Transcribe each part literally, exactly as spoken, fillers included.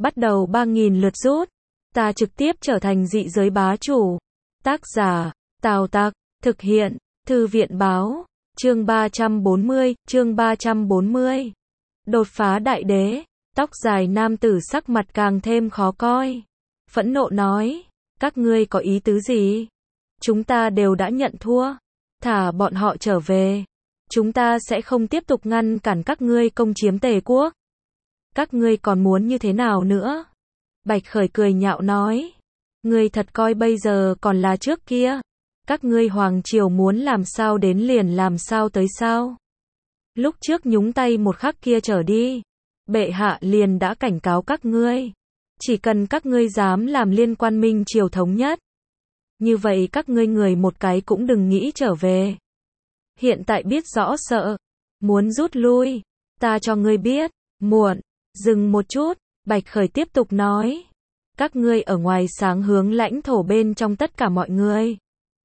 bắt đầu ba nghìn lượt rút. Ta trực tiếp trở thành dị giới bá chủ. Tác giả, Tào Tặc, thực hiện, Thư viện báo, chương ba trăm bốn mươi, chương ba trăm bốn mươi. Đột phá đại đế, tóc dài nam tử sắc mặt càng thêm khó coi. Phẫn nộ nói, các ngươi có ý tứ gì? Chúng ta đều đã nhận thua. Thả bọn họ trở về. Chúng ta sẽ không tiếp tục ngăn cản các ngươi công chiếm Tề quốc. Các ngươi còn muốn như thế nào nữa? Bạch Khởi cười nhạo nói. Ngươi thật coi bây giờ còn là trước kia. Các ngươi hoàng triều muốn làm sao đến liền làm sao tới sao? Lúc trước nhúng tay một khắc kia trở đi. Bệ hạ liền đã cảnh cáo các ngươi. Chỉ cần các ngươi dám làm liên quan minh triều thống nhất. Như vậy các ngươi người một cái cũng đừng nghĩ trở về. Hiện tại biết rõ sợ. Muốn rút lui. Ta cho ngươi biết. Muộn. Dừng một chút. Bạch Khởi tiếp tục nói. Các ngươi ở ngoài sáng hướng lãnh thổ bên trong tất cả mọi người.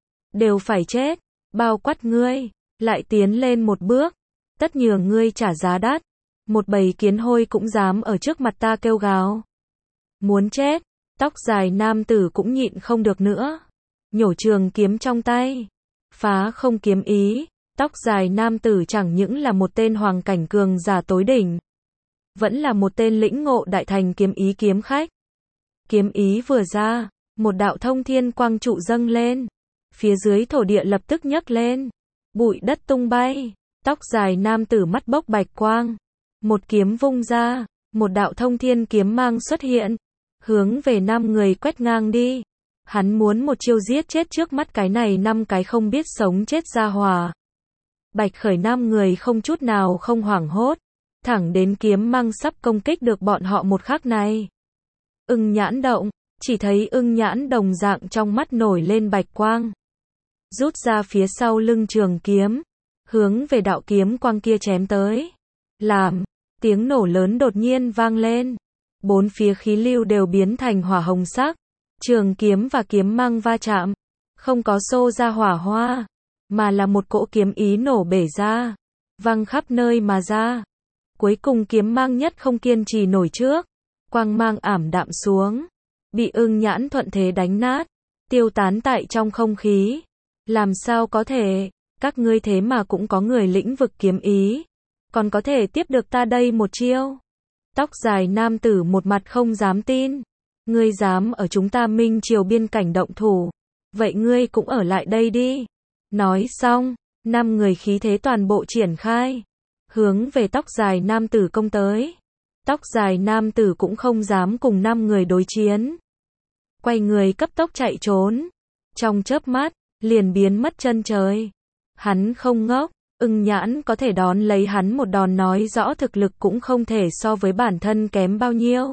Đều phải chết. Bao quát ngươi. Lại tiến lên một bước. Tất nhường ngươi trả giá đắt. Một bầy kiến hôi cũng dám ở trước mặt ta kêu gào. Muốn chết. Tóc dài nam tử cũng nhịn không được nữa. Nhổ trường kiếm trong tay. Phá không kiếm ý. Tóc dài nam tử chẳng những là một tên hoàng cảnh cường giả tối đỉnh. Vẫn là một tên lĩnh ngộ đại thành kiếm ý kiếm khách. Kiếm ý vừa ra. Một đạo thông thiên quang trụ dâng lên. Phía dưới thổ địa lập tức nhấc lên. Bụi đất tung bay. Tóc dài nam tử mắt bốc bạch quang. Một kiếm vung ra. Một đạo thông thiên kiếm mang xuất hiện. Hướng về năm người quét ngang đi. Hắn muốn một chiêu giết chết trước mắt cái này năm cái không biết sống chết ra hỏa. Bạch Khởi năm người không chút nào không hoảng hốt. Thẳng đến kiếm mang sắp công kích được bọn họ một khắc này. Ưng nhãn động. Chỉ thấy ưng nhãn đồng dạng trong mắt nổi lên bạch quang. Rút ra phía sau lưng trường kiếm. Hướng về đạo kiếm quang kia chém tới. Làm. Tiếng nổ lớn đột nhiên vang lên. Bốn phía khí lưu đều biến thành hỏa hồng sắc. Trường kiếm và kiếm mang va chạm. Không có xô ra hỏa hoa. Mà là một cỗ kiếm ý nổ bể ra. Văng khắp nơi mà ra. Cuối cùng kiếm mang nhất không kiên trì nổi trước. Quang mang ảm đạm xuống. Bị ưng nhãn thuận thế đánh nát. Tiêu tán tại trong không khí. Làm sao có thể. Các ngươi thế mà cũng có người lĩnh vực kiếm ý. Còn có thể tiếp được ta đây một chiêu. Tóc dài nam tử một mặt không dám tin. Ngươi dám ở chúng ta minh triều biên cảnh động thủ. Vậy ngươi cũng ở lại đây đi. Nói xong, năm người khí thế toàn bộ triển khai. Hướng về tóc dài nam tử công tới. Tóc dài nam tử cũng không dám cùng năm người đối chiến. Quay người cấp tốc chạy trốn. Trong chớp mắt, liền biến mất chân trời. Hắn không ngốc. Ưng nhãn có thể đón lấy hắn một đòn nói rõ thực lực cũng không thể so với bản thân kém bao nhiêu.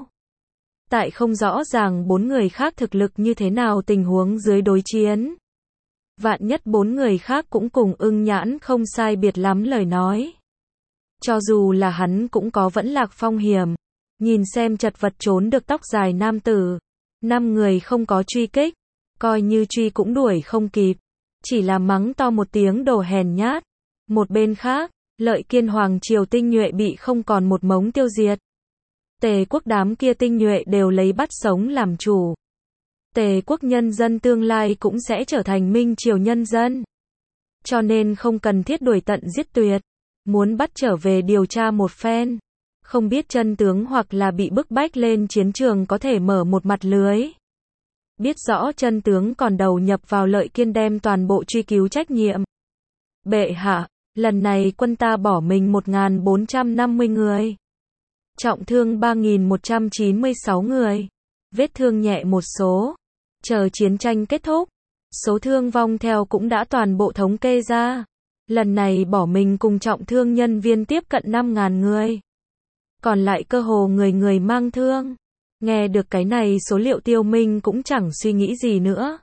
Tại không rõ ràng bốn người khác thực lực như thế nào tình huống dưới đối chiến. Vạn nhất bốn người khác cũng cùng ưng nhãn không sai biệt lắm lời nói. Cho dù là hắn cũng có vẫn lạc phong hiểm. Nhìn xem chật vật trốn được tóc dài nam tử. Năm người không có truy kích. Coi như truy cũng đuổi không kịp. Chỉ là mắng to một tiếng đồ hèn nhát. Một bên khác, Lợi Kiên hoàng triều tinh nhuệ bị không còn một mống tiêu diệt. Tề quốc đám kia tinh nhuệ đều lấy bắt sống làm chủ. Tề quốc nhân dân tương lai cũng sẽ trở thành minh triều nhân dân. Cho nên không cần thiết đuổi tận giết tuyệt. Muốn bắt trở về điều tra một phen. Không biết chân tướng hoặc là bị bức bách lên chiến trường có thể mở một mặt lưới. Biết rõ chân tướng còn đầu nhập vào Lợi Kiên đem toàn bộ truy cứu trách nhiệm. Bệ hạ, lần này quân ta bỏ mình một nghìn bốn trăm năm mươi người. Trọng thương ba nghìn một trăm chín mươi sáu người. Vết thương nhẹ một số. Chờ chiến tranh kết thúc. Số thương vong theo cũng đã toàn bộ thống kê ra. Lần này bỏ mình cùng trọng thương nhân viên tiếp cận năm nghìn người. Còn lại cơ hồ người người mang thương. Nghe được cái này số liệu Tiêu Minh cũng chẳng suy nghĩ gì nữa.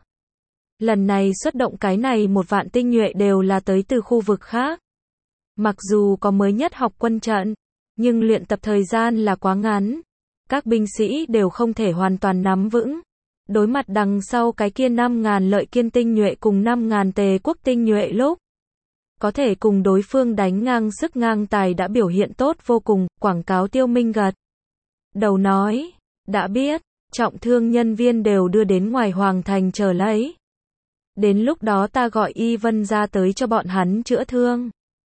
Lần này xuất động cái này một vạn tinh nhuệ đều là tới từ khu vực khác. Mặc dù có mới nhất học quân trận, nhưng luyện tập thời gian là quá ngắn. Các binh sĩ đều không thể hoàn toàn nắm vững. Đối mặt đằng sau cái kia năm nghìn Lợi Kiên tinh nhuệ cùng năm nghìn Tề quốc tinh nhuệ lúc. Có thể cùng đối phương đánh ngang sức ngang tài đã biểu hiện tốt vô cùng, quảng cáo Tiêu Minh gật đầu nói. Đã biết, trọng thương nhân viên đều đưa đến ngoài hoàng thành chờ lấy. Đến lúc đó ta gọi Y Vân ra tới cho bọn hắn chữa thương.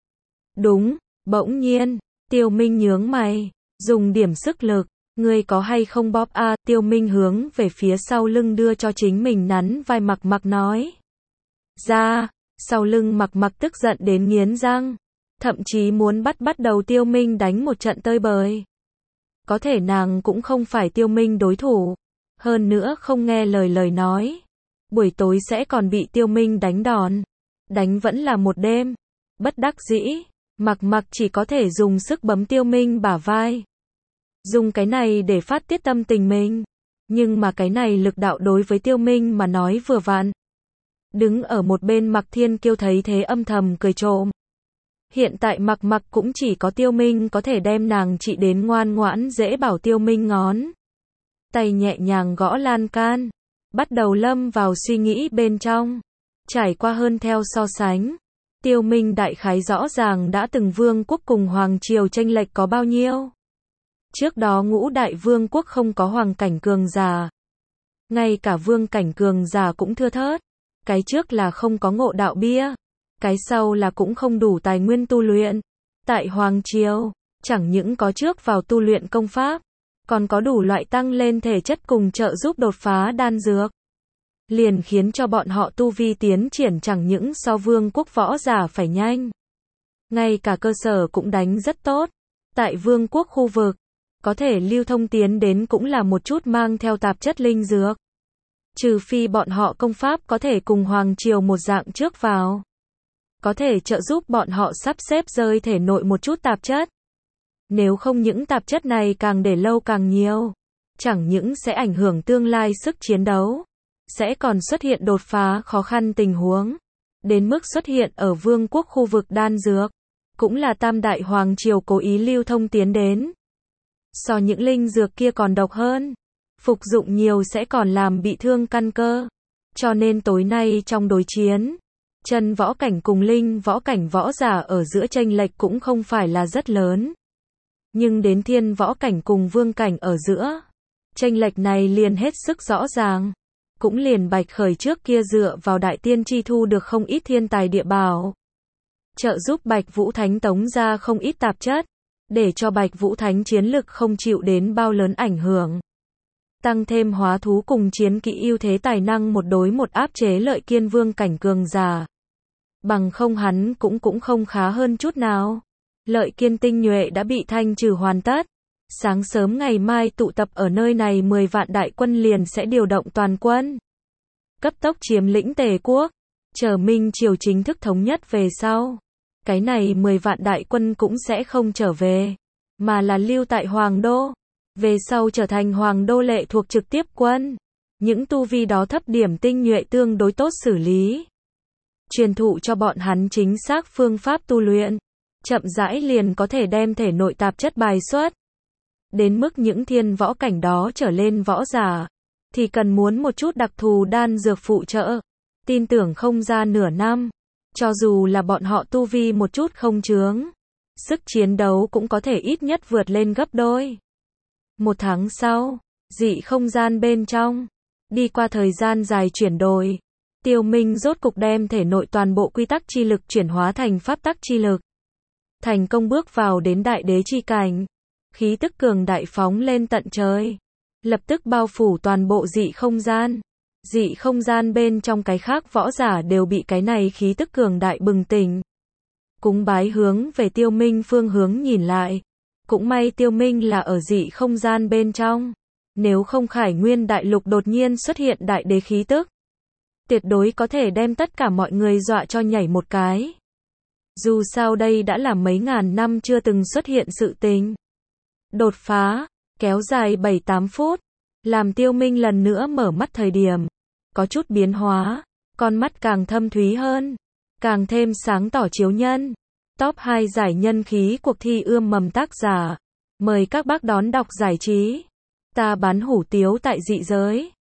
Đúng, bỗng nhiên, Tiêu Minh nhướng mày, dùng điểm sức lực, ngươi có hay không bóp a? À, Tiêu Minh hướng về phía sau lưng đưa cho chính mình nắn vai Mặc Mặc nói. Ra, sau lưng Mặc Mặc tức giận đến nghiến răng, thậm chí muốn bắt bắt đầu Tiêu Minh đánh một trận tơi bời. Có thể nàng cũng không phải Tiêu Minh đối thủ, hơn nữa không nghe lời lời nói. Buổi tối sẽ còn bị Tiêu Minh đánh đòn, đánh vẫn là một đêm. Bất đắc dĩ, Mặc Mặc chỉ có thể dùng sức bấm Tiêu Minh bả vai. Dùng cái này để phát tiết tâm tình mình. Nhưng mà cái này lực đạo đối với Tiêu Minh mà nói vừa vặn. Đứng ở một bên Mặc Thiên Kiêu thấy thế âm thầm cười trộm. Hiện tại Mặc Mặc cũng chỉ có Tiêu Minh có thể đem nàng trị đến ngoan ngoãn dễ bảo. Tiêu Minh ngón tay nhẹ nhàng gõ lan can, bắt đầu lâm vào suy nghĩ bên trong. Trải qua hơn theo so sánh, Tiêu Minh đại khái rõ ràng đã từng vương quốc cùng hoàng triều chênh lệch có bao nhiêu. Trước đó ngũ đại vương quốc không có hoàng cảnh cường giả, ngay cả vương cảnh cường giả cũng thưa thớt. Cái trước là không có ngộ đạo bia, cái sau là cũng không đủ tài nguyên tu luyện. Tại hoàng triều, chẳng những có trước vào tu luyện công pháp, còn có đủ loại tăng lên thể chất cùng trợ giúp đột phá đan dược. Liền khiến cho bọn họ tu vi tiến triển chẳng những so vương quốc võ giả phải nhanh, ngay cả cơ sở cũng đánh rất tốt. Tại vương quốc khu vực, có thể lưu thông tiến đến cũng là một chút mang theo tạp chất linh dược. Trừ phi bọn họ công pháp có thể cùng hoàng triều một dạng trước vào, có thể trợ giúp bọn họ sắp xếp rơi thể nội một chút tạp chất. Nếu không những tạp chất này càng để lâu càng nhiều, chẳng những sẽ ảnh hưởng tương lai sức chiến đấu, sẽ còn xuất hiện đột phá khó khăn tình huống. Đến mức xuất hiện ở vương quốc khu vực đan dược, cũng là tam đại hoàng triều cố ý lưu thông tiến đến. So những linh dược kia còn độc hơn, phục dụng nhiều sẽ còn làm bị thương căn cơ. Cho nên tối nay trong đối chiến, chân võ cảnh cùng linh võ cảnh võ giả ở giữa chênh lệch cũng không phải là rất lớn. Nhưng đến thiên võ cảnh cùng vương cảnh ở giữa, chênh lệch này liền hết sức rõ ràng. Cũng liền Bạch Khởi trước kia dựa vào đại tiên chi thu được không ít thiên tài địa bảo, trợ giúp Bạch Vũ Thánh tống ra không ít tạp chất, để cho Bạch Vũ Thánh chiến lực không chịu đến bao lớn ảnh hưởng. Tăng thêm hóa thú cùng chiến kỹ ưu thế tài năng một đối một áp chế Lợi Kiên vương cảnh cường giả. Bằng không hắn cũng cũng không khá hơn chút nào. Lợi Kiên tinh nhuệ đã bị thanh trừ hoàn tất. Sáng sớm ngày mai tụ tập ở nơi này mười vạn đại quân liền sẽ điều động toàn quân, cấp tốc chiếm lĩnh Tề quốc, chờ Minh triều chính thức thống nhất về sau. Cái này mười vạn đại quân cũng sẽ không trở về, mà là lưu tại Hoàng Đô, về sau trở thành Hoàng Đô lệ thuộc trực tiếp quân. Những tu vi đó thấp điểm tinh nhuệ tương đối tốt xử lý, truyền thụ cho bọn hắn chính xác phương pháp tu luyện, chậm rãi liền có thể đem thể nội tạp chất bài xuất. Đến mức những thiên võ cảnh đó trở lên võ giả, thì cần muốn một chút đặc thù đan dược phụ trợ. Tin tưởng không ra nửa năm, cho dù là bọn họ tu vi một chút không chướng, sức chiến đấu cũng có thể ít nhất vượt lên gấp đôi. Một tháng sau, dị không gian bên trong, đi qua thời gian dài chuyển đổi, Tiêu Minh rốt cục đem thể nội toàn bộ quy tắc chi lực chuyển hóa thành pháp tắc chi lực. Thành công bước vào đến đại đế chi cảnh. Khí tức cường đại phóng lên tận trời, lập tức bao phủ toàn bộ dị không gian. Dị không gian bên trong cái khác võ giả đều bị cái này khí tức cường đại bừng tỉnh. Cúng bái hướng về Tiêu Minh phương hướng nhìn lại. Cũng may Tiêu Minh là ở dị không gian bên trong. Nếu không Khải Nguyên đại lục đột nhiên xuất hiện đại đế khí tức, tuyệt đối có thể đem tất cả mọi người dọa cho nhảy một cái. Dù sao đây đã là mấy ngàn năm chưa từng xuất hiện sự tình. Đột phá, kéo dài bảy tám phút, làm Tiêu Minh lần nữa mở mắt thời điểm, có chút biến hóa, con mắt càng thâm thúy hơn, càng thêm sáng tỏ chiếu nhân. Top hai giải nhân khí cuộc thi ươm mầm tác giả, mời các bác đón đọc giải trí. Ta bán hủ tiếu tại dị giới.